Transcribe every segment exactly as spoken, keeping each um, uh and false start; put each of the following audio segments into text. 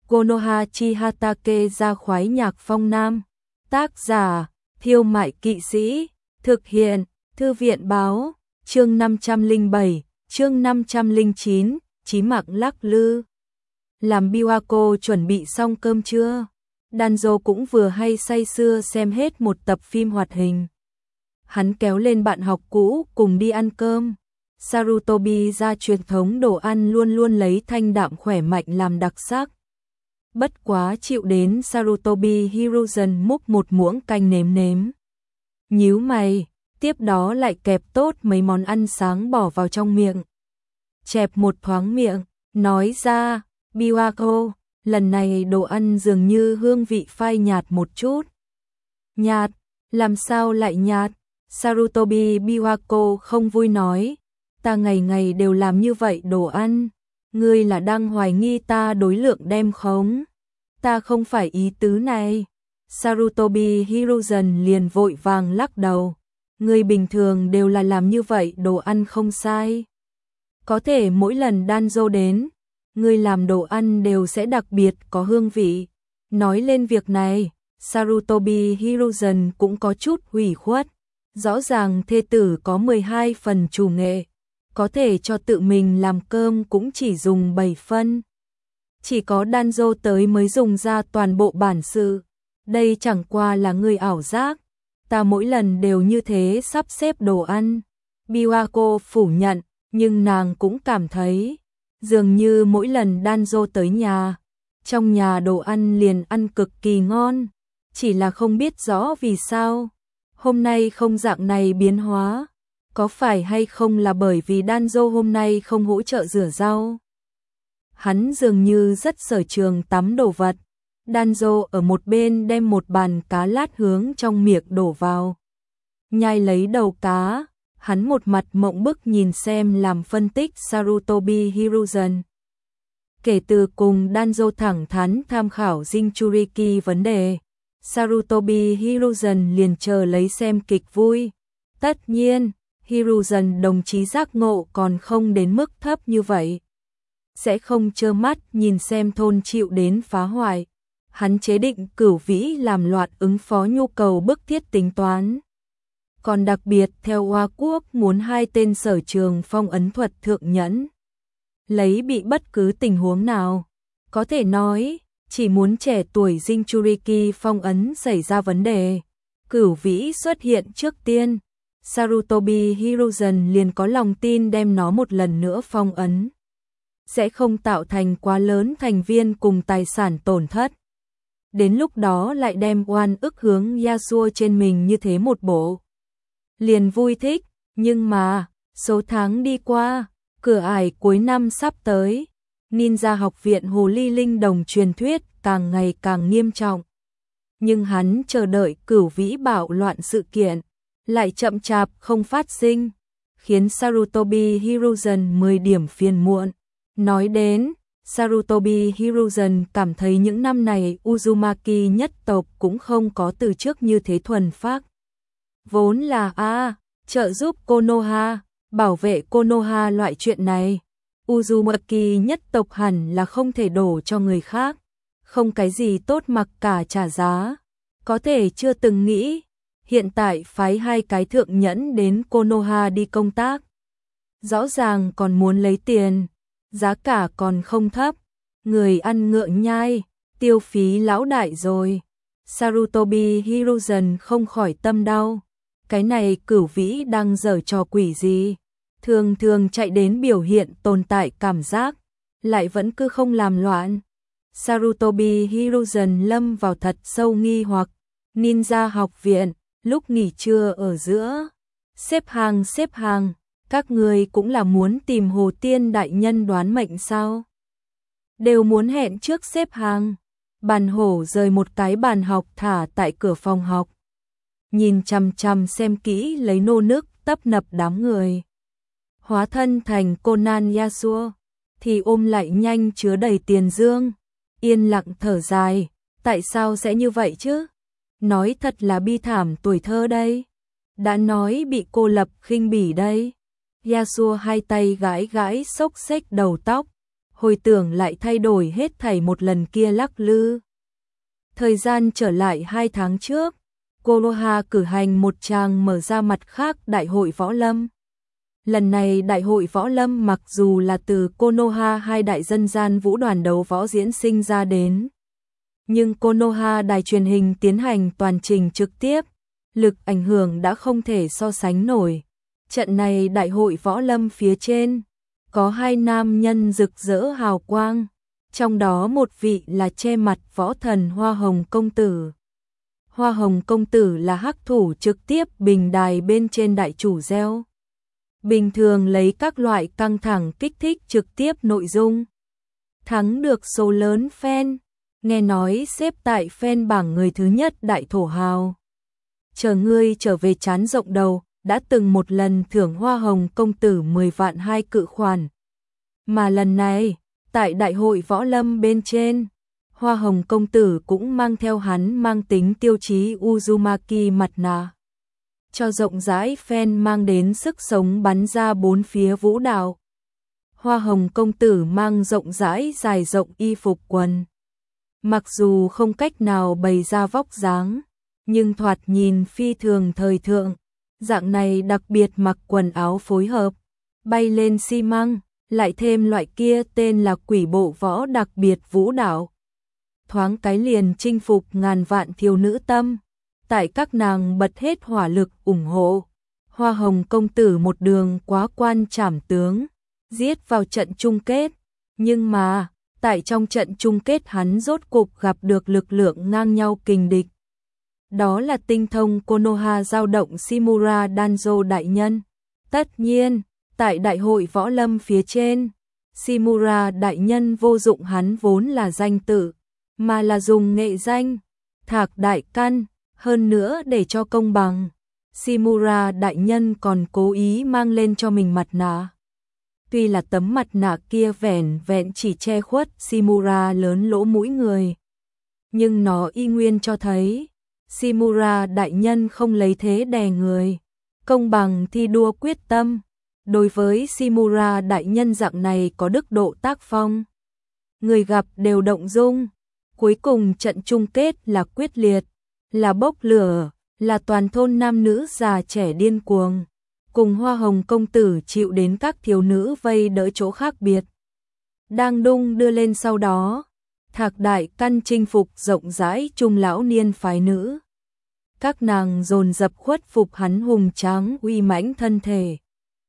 Konoha Chihatake ra khoái nhạc phong nam. Tác giả, Thiêu Mại Kỵ Sĩ. Thực hiện, Thư viện báo. Chương năm trăm lẻ bảy, chương năm trăm lẻ chín, Chí Mặc lắc lư. Làm Biwako chuẩn bị xong cơm trưa. Danzo cũng vừa hay say sưa xem hết một tập phim hoạt hình. Hắn kéo lên bạn học cũ cùng đi ăn cơm. Sarutobi ra truyền thống đồ ăn luôn luôn lấy thanh đạm khỏe mạnh làm đặc sắc. Bất quá chịu đến Sarutobi Hiruzen múc một muỗng canh nếm nếm. Nhíu mày, tiếp đó lại kẹp tốt mấy món ăn sáng bỏ vào trong miệng. Chẹp một thoáng miệng, nói ra, Biwako, lần này đồ ăn dường như hương vị phai nhạt một chút. Nhạt, làm sao lại nhạt? Sarutobi Biwako không vui nói, ta ngày ngày đều làm như vậy đồ ăn, ngươi là đang hoài nghi ta đối lượng đem khống. Ta không phải ý tứ này. Sarutobi Hiruzen liền vội vàng lắc đầu, ngươi bình thường đều là làm như vậy đồ ăn không sai. Có thể mỗi lần Danzo đến, ngươi làm đồ ăn đều sẽ đặc biệt có hương vị. Nói lên việc này, Sarutobi Hiruzen cũng có chút hủy khuất. Rõ ràng thê tử có mười hai phần chủ nghệ, có thể cho tự mình làm cơm cũng chỉ dùng bảy phân. Chỉ có Danzo tới mới dùng ra toàn bộ bản sự. Đây chẳng qua là người ảo giác. Ta mỗi lần đều như thế sắp xếp đồ ăn. Biwako phủ nhận, nhưng nàng cũng cảm thấy dường như mỗi lần Danzo tới nhà, trong nhà đồ ăn liền ăn cực kỳ ngon. Chỉ là không biết rõ vì sao hôm nay không dạng này biến hóa. Có phải hay không là bởi vì Danzo hôm nay không hỗ trợ rửa rau? Hắn dường như rất sở trường tắm đồ vật. Danzo ở một bên đem một bàn cá lát hướng trong miệng đổ vào. Nhai lấy đầu cá, hắn một mặt mộng bức nhìn xem làm phân tích Sarutobi Hiruzen. Kể từ cùng Danzo thẳng thắn tham khảo Jinchuriki vấn đề, Sarutobi Hiruzen liền chờ lấy xem kịch vui. Tất nhiên, Hiruzen đồng chí giác ngộ còn không đến mức thấp như vậy. Sẽ không trơ mắt nhìn xem thôn chịu đến phá hoại. Hắn chế định Cửu Vĩ làm loạt ứng phó nhu cầu bức thiết tính toán. Còn đặc biệt theo Hoa Quốc muốn hai tên sở trường phong ấn thuật thượng nhẫn. Lấy bị bất cứ tình huống nào. Có thể nói, chỉ muốn trẻ tuổi Jinchuriki phong ấn xảy ra vấn đề. Cửu Vĩ xuất hiện trước tiên. Sarutobi Hiruzen liền có lòng tin đem nó một lần nữa phong ấn. Sẽ không tạo thành quá lớn thành viên cùng tài sản tổn thất. Đến lúc đó lại đem oan ức hướng Yasuo trên mình như thế một bộ. Liền vui thích, nhưng mà, số tháng đi qua, cửa ải cuối năm sắp tới. Ninja học viện Hồ Ly Linh Đồng truyền thuyết càng ngày càng nghiêm trọng. Nhưng hắn chờ đợi Cửu Vĩ bạo loạn sự kiện, lại chậm chạp không phát sinh, khiến Sarutobi Hiruzen mười điểm phiền muộn. Nói đến, Sarutobi Hiruzen cảm thấy những năm này Uzumaki nhất tộc cũng không có từ trước như thế thuần phác. Vốn là a trợ giúp Konoha, bảo vệ Konoha loại chuyện này. Uzumaki nhất tộc hẳn là không thể đổ cho người khác, không cái gì tốt mặc cả trả giá. Có thể chưa từng nghĩ, hiện tại phái hai cái thượng nhẫn đến Konoha đi công tác. Rõ ràng còn muốn lấy tiền, giá cả còn không thấp, người ăn ngượng nhai, tiêu phí lão đại rồi. Sarutobi Hiruzen không khỏi tâm đau. Cái này Cửu Vĩ đang giở trò quỷ gì? Thường thường chạy đến biểu hiện tồn tại cảm giác, lại vẫn cứ không làm loạn. Sarutobi Hiruzen lâm vào thật sâu nghi hoặc. Ninja học viện, lúc nghỉ trưa ở giữa, xếp hàng xếp hàng, các người cũng là muốn tìm Hồ Tiên đại nhân đoán mệnh sao? Đều muốn hẹn trước xếp hàng. Bàn hổ rời một cái bàn học thả tại cửa phòng học. Nhìn chằm chằm xem kỹ lấy nô nức tấp nập đám người. Hóa thân thành Conan Yasuo, thì ôm lại nhanh chứa đầy tiền dương. Yên lặng thở dài, tại sao sẽ như vậy chứ? Nói thật là bi thảm tuổi thơ đây. Đã nói bị cô lập khinh bỉ đây. Yasuo hai tay gãi gãi xốc xếch đầu tóc, hồi tưởng lại thay đổi hết thảy một lần kia lắc lư. Thời gian trở lại hai tháng trước, Konoha cử hành một tràng mở ra mặt khác đại hội võ lâm. Lần này đại hội võ lâm mặc dù là từ Konoha hai đại dân gian vũ đoàn đấu võ diễn sinh ra đến, nhưng Konoha đài truyền hình tiến hành toàn trình trực tiếp, lực ảnh hưởng đã không thể so sánh nổi. Trận này đại hội võ lâm phía trên, có hai nam nhân rực rỡ hào quang, trong đó một vị là che mặt võ thần Hoa Hồng Công Tử. Hoa Hồng Công Tử là hắc thủ trực tiếp bình đài bên trên đại chủ gieo. Bình thường lấy các loại căng thẳng kích thích trực tiếp nội dung. Thắng được số lớn fan, nghe nói xếp tại fan bảng người thứ nhất đại thổ hào. Chờ ngươi trở về chán rộng đầu, đã từng một lần thưởng Hoa Hồng Công Tử mười vạn hai cự khoản. Mà lần này, tại đại hội võ lâm bên trên, Hoa Hồng Công Tử cũng mang theo hắn mang tính tiêu chí Uzumaki mặt nạ, cho rộng rãi fan mang đến sức sống bắn ra bốn phía vũ đạo. Hoa Hồng Công Tử mang rộng rãi dài rộng y phục quần. Mặc dù không cách nào bày ra vóc dáng, nhưng thoạt nhìn phi thường thời thượng. Dạng này đặc biệt mặc quần áo phối hợp, bay lên xi măng, lại thêm loại kia tên là quỷ bộ võ đặc biệt vũ đạo. Thoáng cái liền chinh phục ngàn vạn thiếu nữ tâm, tại các nàng bật hết hỏa lực ủng hộ. Hoa Hồng Công Tử một đường quá quan trảm tướng, giết vào trận chung kết, nhưng mà, tại trong trận chung kết hắn rốt cục gặp được lực lượng ngang nhau kình địch. Đó là tinh thông Konoha dao động Shimura Danzo đại nhân. Tất nhiên, tại đại hội võ lâm phía trên, Shimura đại nhân vô dụng hắn vốn là danh tự, mà là dùng nghệ danh, Thạc Đại Căn, hơn nữa để cho công bằng. Shimura đại nhân còn cố ý mang lên cho mình mặt nạ. Tuy là tấm mặt nạ kia vẻn vẹn chỉ che khuất Shimura lớn lỗ mũi người, nhưng nó y nguyên cho thấy Shimura đại nhân không lấy thế đè người, công bằng thi đua quyết tâm. Đối với Shimura đại nhân dạng này có đức độ tác phong, người gặp đều động dung. Cuối cùng trận chung kết là quyết liệt, là bốc lửa, là toàn thôn nam nữ già trẻ điên cuồng, cùng Hoa Hồng Công Tử chịu đến các thiếu nữ vây đỡ chỗ khác biệt. Đang đung đưa lên sau đó, Thạc Đại Căn chinh phục rộng rãi trung lão niên phái nữ. Các nàng dồn dập khuất phục hắn hùng tráng uy mãnh thân thể.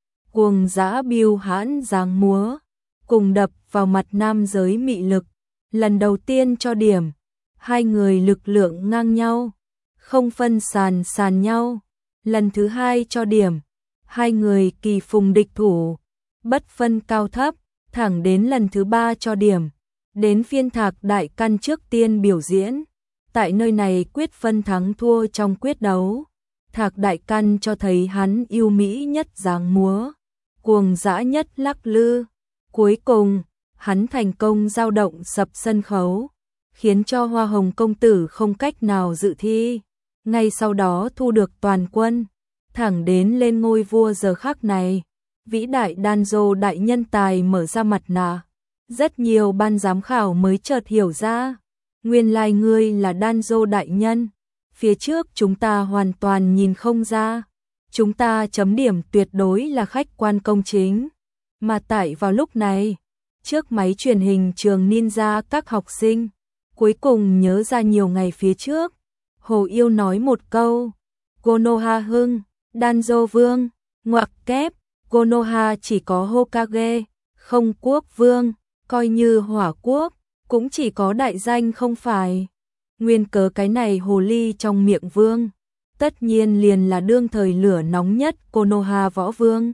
Cuồng dã biêu hãn dáng múa, cùng đập vào mặt nam giới mị lực. Lần đầu tiên cho điểm, hai người lực lượng ngang nhau, không phân sàn sàn nhau. Lần thứ hai cho điểm, hai người kỳ phùng địch thủ, bất phân cao thấp, thẳng đến lần thứ ba cho điểm. Đến phiên Thạc Đại Căn trước tiên biểu diễn, tại nơi này quyết phân thắng thua trong quyết đấu. Thạc Đại Căn cho thấy hắn yêu mỹ nhất dáng múa, cuồng dã nhất lắc lư. Cuối cùng, hắn thành công dao động sập sân khấu, khiến cho Hoa Hồng Công Tử không cách nào dự thi. Ngay sau đó thu được toàn quân, thẳng đến lên ngôi vua giờ khắc này. Vĩ đại Danzo đại nhân tài mở ra mặt nạ. Rất nhiều ban giám khảo mới chợt hiểu ra, nguyên lai ngươi là Danzo đại nhân. Phía trước chúng ta hoàn toàn nhìn không ra. Chúng ta chấm điểm tuyệt đối là khách quan công chính. Mà tại vào lúc này, trước máy truyền hình trường ninja các học sinh, cuối cùng nhớ ra nhiều ngày phía trước. Hồ Yêu nói một câu, Konoha hưng, Danzo vương, ngoặc kép, Konoha chỉ có Hokage, không quốc vương, coi như hỏa quốc, cũng chỉ có đại danh không phải. Nguyên cớ cái này hồ ly trong miệng vương, tất nhiên liền là đương thời lửa nóng nhất Konoha võ vương.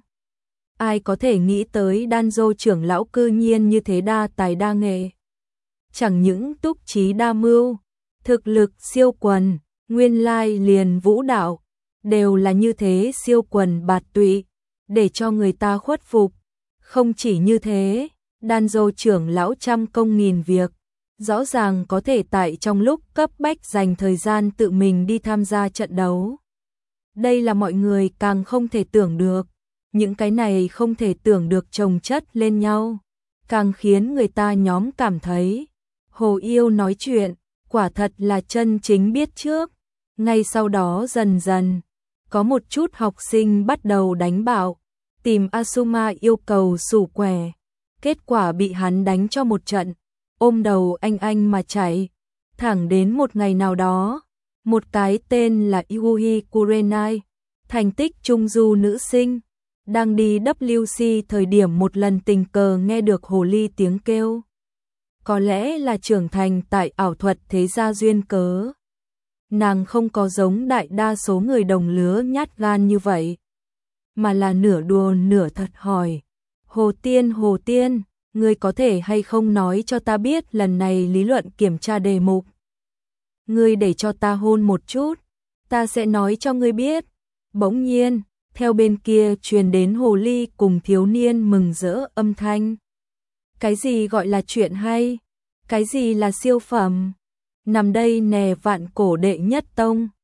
Ai có thể nghĩ tới Danzo trưởng lão cư nhiên như thế đa tài đa nghệ. Chẳng những túc trí đa mưu, thực lực siêu quần, nguyên lai liền vũ đạo, đều là như thế siêu quần bạt tụy, để cho người ta khuất phục. Không chỉ như thế, Danzo trưởng lão trăm công nghìn việc, rõ ràng có thể tại trong lúc cấp bách dành thời gian tự mình đi tham gia trận đấu. Đây là mọi người càng không thể tưởng được, những cái này không thể tưởng được chồng chất lên nhau. càng khiến người ta nhóm cảm thấy Hồ Yêu nói chuyện, quả thật là chân chính biết trước. Ngay sau đó dần dần, có một chút học sinh bắt đầu đánh bạo, tìm Asuma yêu cầu sủ què. Kết quả bị hắn đánh cho một trận, ôm đầu anh anh mà chạy. Thẳng đến một ngày nào đó, một cái tên là Yui Kurenai, thành tích trung du nữ sinh, đang đi W C thời điểm một lần tình cờ nghe được hồ ly tiếng kêu. Có lẽ là trưởng thành tại ảo thuật thế gia duyên cớ. Nàng không có giống đại đa số người đồng lứa nhát gan như vậy, mà là nửa đùa nửa thật hỏi. Hồ Tiên, Hồ Tiên, ngươi có thể hay không nói cho ta biết lần này lý luận kiểm tra đề mục? Ngươi để cho ta hôn một chút, ta sẽ nói cho ngươi biết. Bỗng nhiên, theo bên kia truyền đến hồ ly cùng thiếu niên mừng rỡ âm thanh. Cái gì gọi là chuyện hay? Cái gì là siêu phẩm? Nằm đây nè vạn cổ đệ nhất tông.